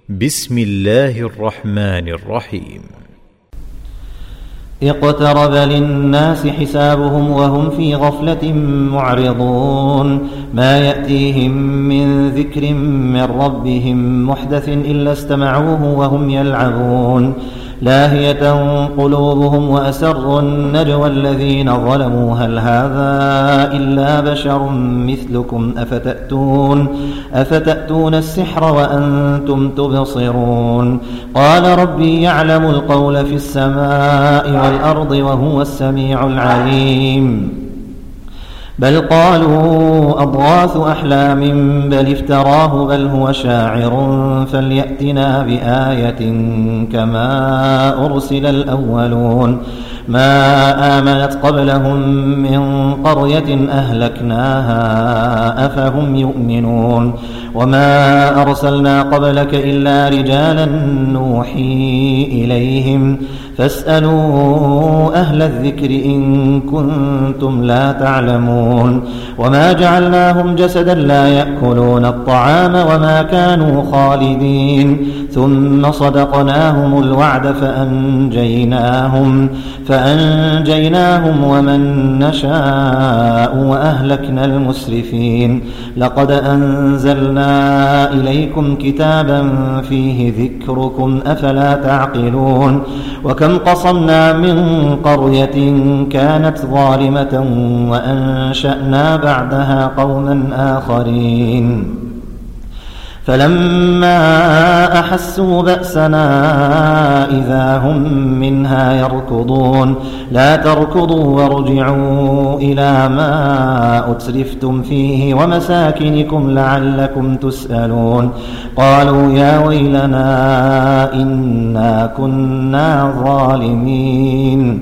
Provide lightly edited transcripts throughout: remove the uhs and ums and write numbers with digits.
بسم الله الرحمن الرحيم. اقترب للناس حسابهم وهم في غفلة معرضون ما يأتيهم من ذكر من ربهم محدث إلا استمعوه وهم يلعبون لاهية قلوبهم وأسروا النجوى الذين ظلموا هل هذا إلا بشر مثلكم أفتأتون السحر وأنتم تبصرون قال ربي يعلم القول في السماء والأرض وهو السميع العليم بل قالوا أضغاث أحلام بل افتراه بل هو شاعر فليأتنا بآية كما أرسل الأولون ما آمنت قبلهم من قرية أهلكناها أفهم يؤمنون وما أرسلنا قبلك إلا رجالا نوحي إليهم فاسألوا أهل الذكر إن كنتم لا تعلمون وما جعلناهم جسدا لا يأكلون الطعام وما كانوا خالدين ثم صدقناهم الوعد فأنجيناهم ومن نشاء وأهلكنا المسرفين لقد أنزلنا إليكم كتابا فيه ذكركم أفلا تعقلون وكم قصمنا من قرية كانت ظالمة وأنشأنا بعدها قوما آخرين فلما أحسوا بأسنا إذا هم منها يركضون لا تركضوا وارجعوا إلى ما أترفتم فيه ومساكنكم لعلكم تسألون قالوا يا ويلنا إنا كنا ظالمين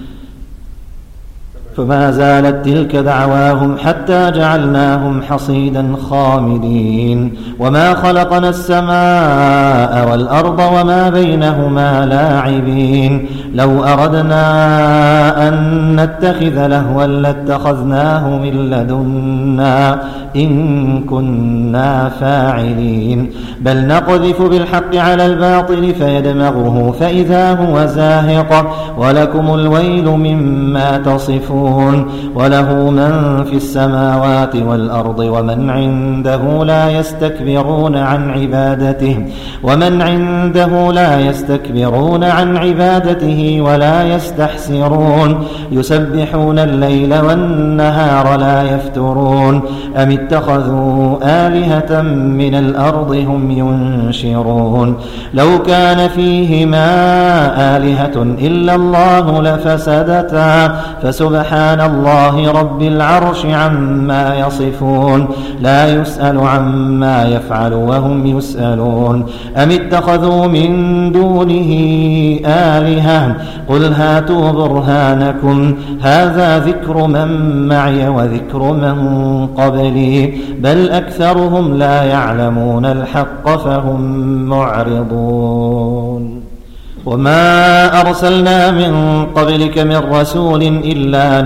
فما زالت تلك دعواهم حتى جعلناهم حصيدا خامدين وما خلقنا السماء والأرض وما بينهما لاعبين لو أردنا أن نتخذ لهوا لاتخذناه من لدنا إن كنا فاعلين بل نقذف بالحق على الباطل فيدمغه فإذا هو زاهق ولكم الويل مما تصفون وله من في السماوات والأرض ومن عنده لا يستكبرون عن عبادته ولا يستحسرون يسبحون الليل والنهار لا يفترون أم اتخذوا آلهة من الأرض هم ينشرون لو كان فيهما آلهة إلا الله لفسدتا فسبحان الله رب العرش عما يصفون لا يسأل عما يفعل وهم يسألون أم اتخذوا من دونه آلهة قل هاتوا برهانكم هذا ذكر من معي وذكر من قبلي بل أكثرهم لا يعلمون الحق فهم معرضون وما أرسلنا من قبلك من رسول إلا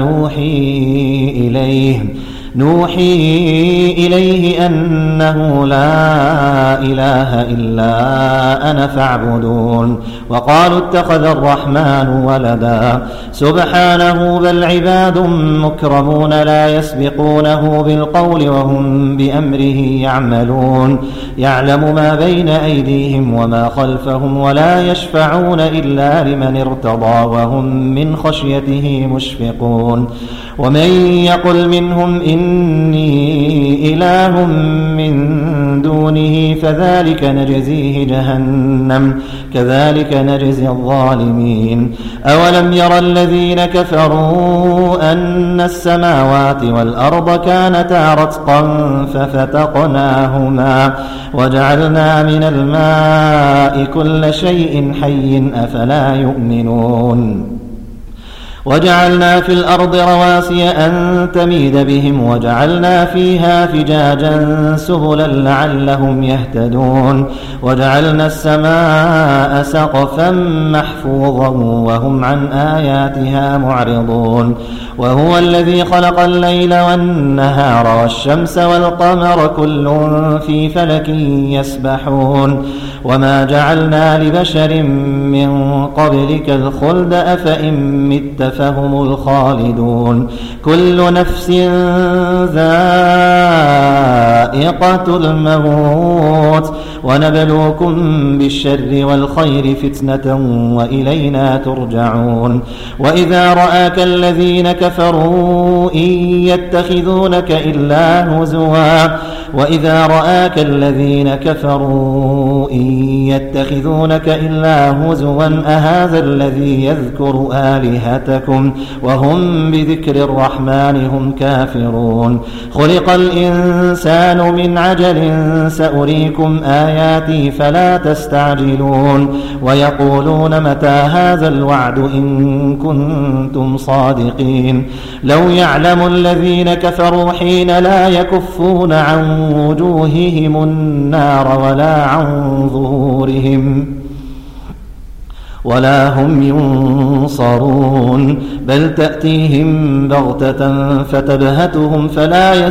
نوحي إليه أنه لا إله إلا أنا فاعبدون وقالوا اتخذ الرحمن ولدا سبحانه بل عباد مكرمون لا يسبقونه بالقول وهم بأمره يعملون يعلم ما بين أيديهم وما خلفهم ولا يشفعون إلا لمن ارتضى وهم من خشيته مشفقون ومن يقل منهم إني إله من دونه فذلك نجزيه جهنم كذلك نجزي الظالمين أولم يرى الذين كفروا أن السماوات والأرض كانتا رتقا ففتقناهما وجعلنا من الماء كل شيء حي أفلا يؤمنون وجعلنا في الأرض رواسي أن تميد بهم وجعلنا فيها فجاجا سبلا لعلهم يهتدون وجعلنا السماء سقفا محفوظا وهم عن آياتها معرضون وهو الذي خلق الليل والنهار والشمس والقمر كل في فلك يسبحون وما جعلنا لبشر من قبلك الخلد أفإن مت فهم الخالدون كل نفس ذائقة الموت ونبلوكم بالشر والخير فتنة وإلينا ترجعون وإذا رآك الذين كفروا إن يتخذونك إلا هزوا وإذا رآك الذين كفروا إن يتخذونك إلا هزوا أهذا الذي يذكر آلهتكم وهم بذكر الرحمن هم كافرون خلق الإنسان من عجل سأريكم آياتي فلا تستعجلون ويقولون متى هذا الوعد إن كنتم صادقين لو يعلم الذين كفروا حين لا يكفون عن وجوههم النار ولا عن ظهورهم ولا هم ينصرون بل تأتيهم بغتة فتبهتهم فلا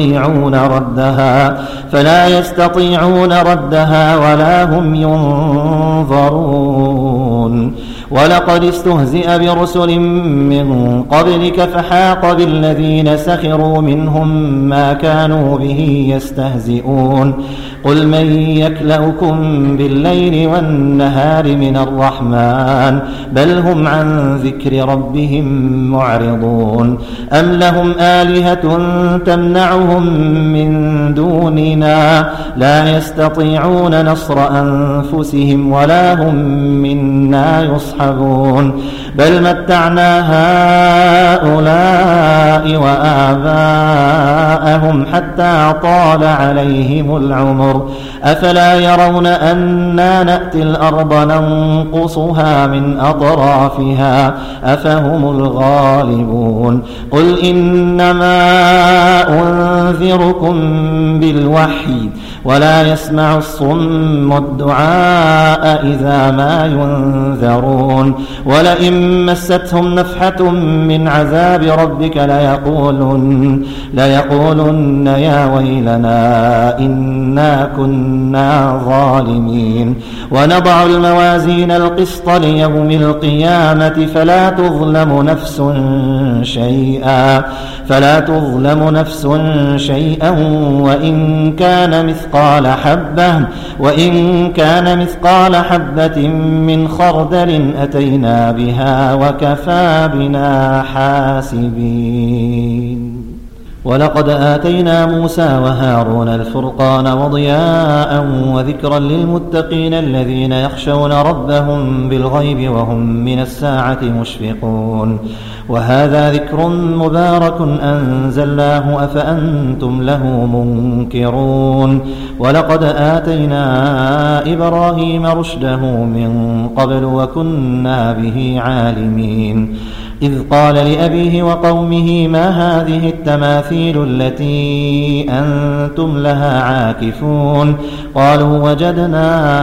يستطيعون ردها ولا هم ينظرون ولقد استهزئ برسل من قبلك فحاق بالذين سخروا منهم ما كانوا به يستهزئون قل من يكلؤكم بالليل والنهار من الرحمن بل هم عن ذكر ربهم معرضون أم لهم آلهة تمنعهم من دوننا لا يستطيعون نصر أنفسهم ولا هم منا يصحبون بل متعنا هؤلاء وآباءهم حتى طال عليهم العمر أفلا يرون أنا نأتي الأرض ننقصها من أطرافها أفهم الغالبون قل إنما أنذركم بالوحي ولا يسمع الصم الدعاء إذا ما ينذرون ولئن مستهم نفحة من عذاب ربك ليقولن يا ويلنا إنا كنا ظالمين ونضع الموازين القسط ليوم القيامة فلا تظلم نفس شيئا وإن كان مثقال حبة من خردل أتينا بها وكفى بنا حاسبين ولقد آتينا موسى وهارون الفرقان وضياء وذكرا للمتقين الذين يخشون ربهم بالغيب وهم من الساعة مشفقون وهذا ذكر مبارك أنزلناه أفأنتم له منكرون ولقد آتينا إبراهيم رشده من قبل وكنا به عالمين إذ قال لأبيه وقومه ما هذه التماثيل التي أنتم لها عاكفون قالوا وجدنا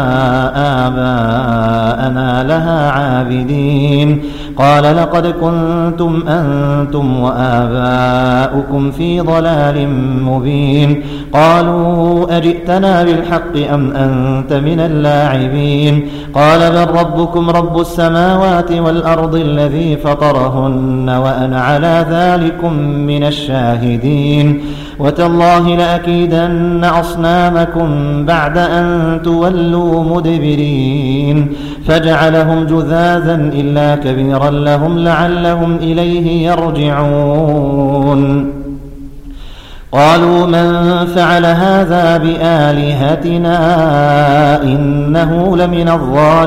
آباءنا لها عابدين قال لقد كنتم أنتم وآباؤكم في ضلال مبين قالوا أجئتنا بالحق أم أنت من اللاعبين قال بل ربكم رب السماوات والأرض الذي فطرهن وأنا على ذلكم من الشاهدين وتالله لأكيدن أصنامكم بعد أن تولوا مدبرين فجعلهم جذاذا إلا كبيرا لهم لعلهم إليه يرجعون قالوا من فعل هذا بآلهتنا إنه لمن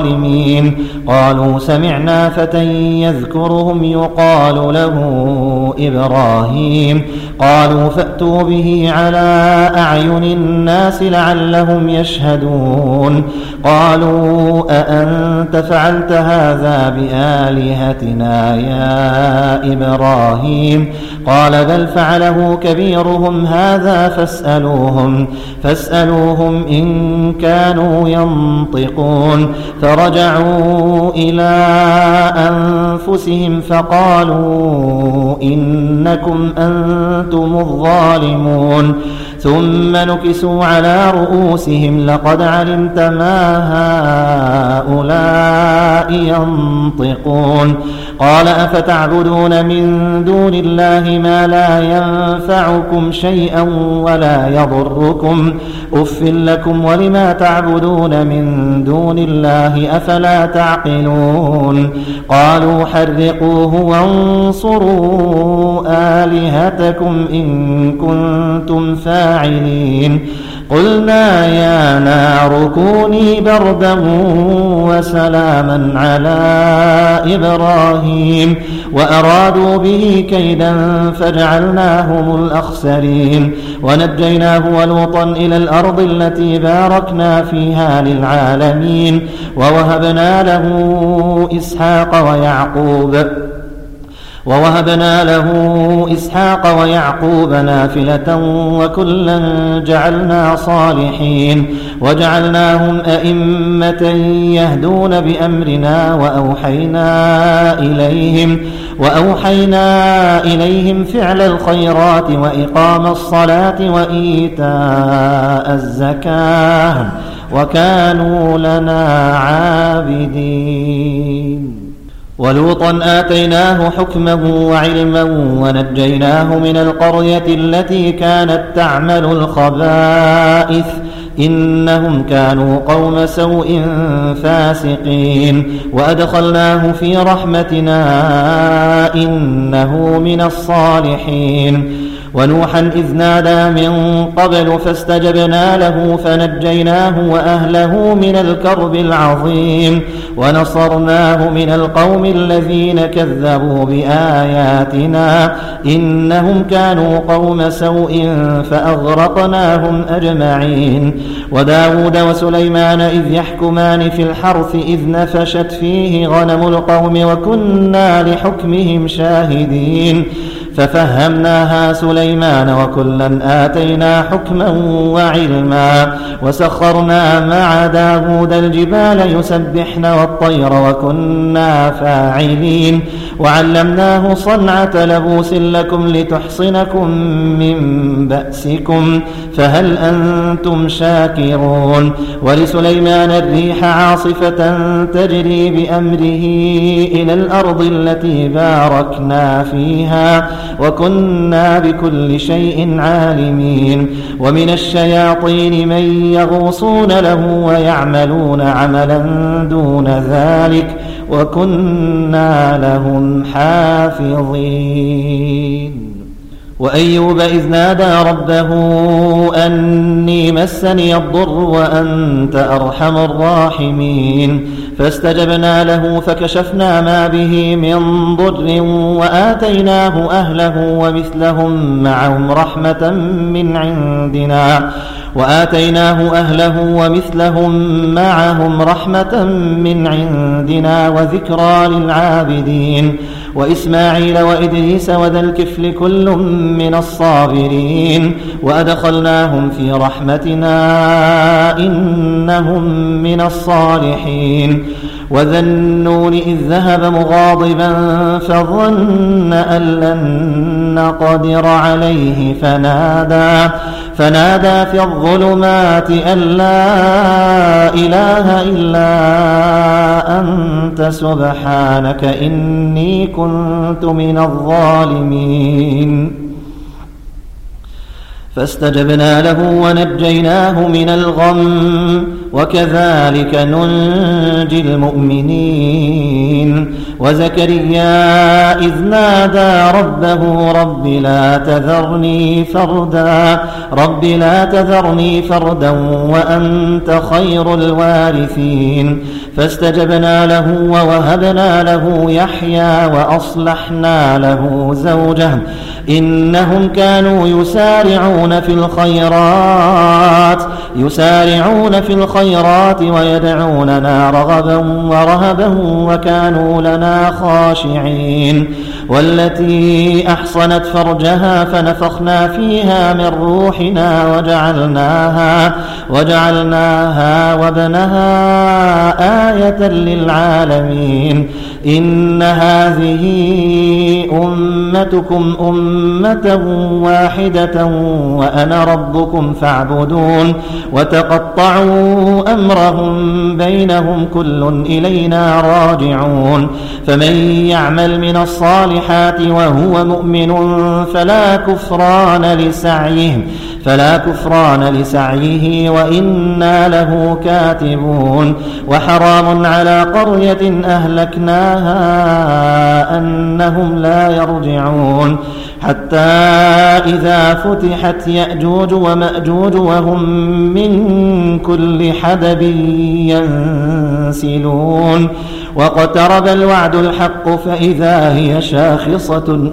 الظالمين قالوا سمعنا فتى يذكرهم يقال له إبراهيم قالوا فأتوا به على أعين الناس لعلهم يشهدون قالوا أأنت فعلت هذا بآلهتنا يا إبراهيم قال بل فعله كبيرهم هذا فاسألوهم إن كانوا ينطقون فرجعوا إلى أنفسهم فقالوا إنكم أنتم الظالمون ثم نكسوا على رؤوسهم لقد علمت ما هؤلاء ينطقون قال أفتعبدون من دون الله ما لا ينفعكم شيئا ولا يضركم أف لكم ولما تعبدون من دون الله أفلا تعقلون قالوا حرقوه وانصروا آلهتكم إن كنتم فاعلين قلنا يا نار كوني بردا وسلاما على إبراهيم وأرادوا به كيدا فجعلناهم الأخسرين ونجيناه ولوطا إلى الأرض التي باركنا فيها للعالمين ووهبنا له إسحاق ويعقوب نافلة وكلا جعلنا صالحين وجعلناهم أئمة يهدون بأمرنا وأوحينا إليهم فعل الخيرات وإقام الصلاة وإيتاء الزكاة وكانوا لنا عابدين ولوطا آتيناه حكما وعلما ونجيناه من القرية التي كانت تعمل الخبائث إنهم كانوا قوم سوء فاسقين وأدخلناه في رحمتنا إنه من الصالحين ونوحا إذ نادى من قبل فاستجبنا له فنجيناه وأهله من الكرب العظيم ونصرناه من القوم الذين كذبوا بآياتنا إنهم كانوا قوم سوء فأغرقناهم أجمعين وداود وسليمان إذ يحكمان في الحرث إذ نفشت فيه غنم القوم وكنا لحكمهم شاهدين ففهمناها سليمان وكلا آتينا حكما وعلما وسخرنا مع داود الجبال يسبحن والطير وكنا فاعلين وعلمناه صنعة لبوس لكم لتحصنكم من بأسكم فهل أنتم شاكرون ولسليمان الريح عاصفة تجري بأمره إلى الأرض التي باركنا فيها وكنا بكل شيء عالمين ومن الشياطين من يغوصون له ويعملون عملا دون ذلك وكنا لهم حافظين وأيوب إذ نادى ربه أني مسني الضر وأنت أرحم الراحمين فاستجبنا له فكشفنا ما به من ضر وآتيناه أهله ومثلهم معهم رحمة من عندنا وذكرى للعابدين وإسماعيل وإدريس وذا الكفل كل من الصابرين وأدخلناهم في رحمتنا إنهم من الصالحين وذا النون إذ ذهب مغاضبا فظن أن لن نقدر عليه فنادى في الظلمات أن لا إله إلا أنت سبحانك إني كنت من الظالمين فاستجبنا له ونجيناه من الغم وكذلك ننجي المؤمنين. وزكريا إذ نادى ربه رب لا تذرني فردا وأنت خير الوارثين. فاستجبنا له ووهبنا له يحيى وأصلحنا له زوجه إنهم كانوا يسارعون في الخيرات ويدعوننا رغبا ورهبا وكانوا لنا خاشعين. والتي أحصنت فرجها فنفخنا فيها من روحنا وجعلناها وابنها آية للعالمين. إن هذه أمتكم أمة واحدة وأنا ربكم فاعبدون. وتقطعوا أمرهم بينهم كل إلينا راجعون. فمن يعمل من الصالحات وهو مؤمن فلا كفران لسعيه وإنا له كاتبون. وحرام على قرية أهلكناها أنهم لا يرجعون حتى إذا فتحت يأجوج ومأجوج وهم من كل حدب ينسلون. واقترب الوعد الحق فإذا هي شاخصة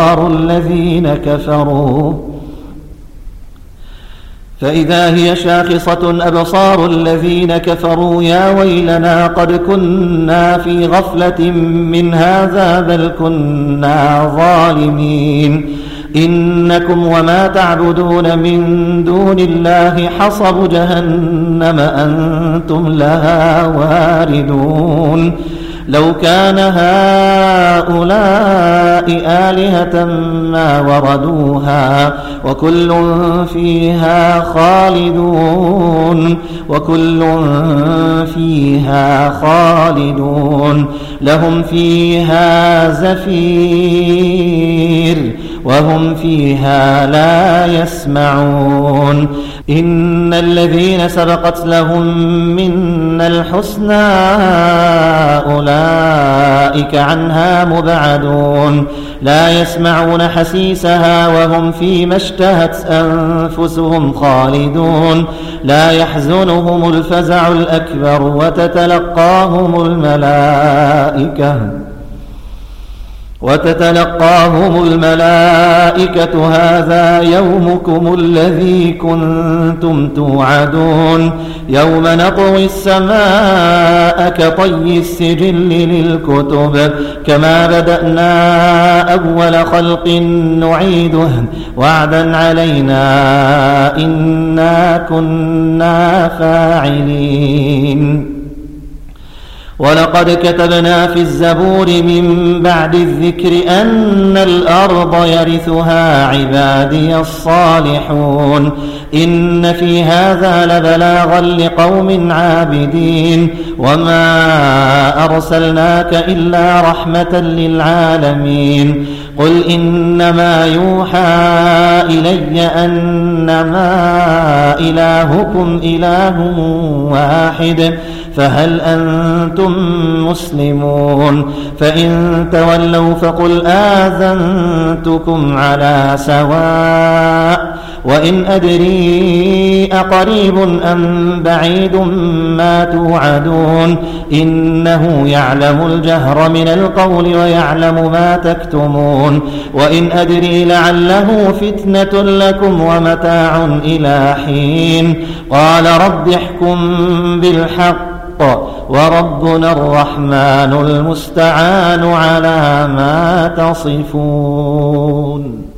أبصار الذين كفروا يا ويلنا قد كنا في غفلة من هذا بل كنا ظالمين. إنكم وما تعبدون من دون الله حصب جهنم أنتم لها واردون. لو كان هؤلاء آلهة ما وردوها وكل فيها خالدون لهم فيها زفير وهم فيها لا يسمعون. إن الذين سبقت لهم منا الحسنى أولئك عنها مبعدون لا يسمعون حسيسها وهم فيما اشتهت أنفسهم خالدون. لا يحزنهم الفزع الأكبر وتتلقاهم الملائكة هذا يومكم الذي كنتم توعدون. يوم نطوي السماء كطي السجل للكتب كما بدأنا أول خلق نعيده وعدا علينا إنا كنا فاعلين. ولقد كتبنا في الزبور من بعد الذكر أن الأرض يرثها عبادي الصالحون. إن في هذا لبلاغا لقوم عابدين. وما أرسلناك إلا رحمة للعالمين. قل إنما يوحى إلي أنما إلهكم إله واحد فهل أنتم مسلمون؟ فإن تولوا فقل آذنتكم على سواء وإن أدري أقريب أم بعيد ما توعدون. إنه يعلم الجهر من القول ويعلم ما تكتمون. وإن أدري لعله فتنة لكم ومتاع إلى حين. قال رب احكم بالحق وربنا الرحمن المستعان على ما تصفون.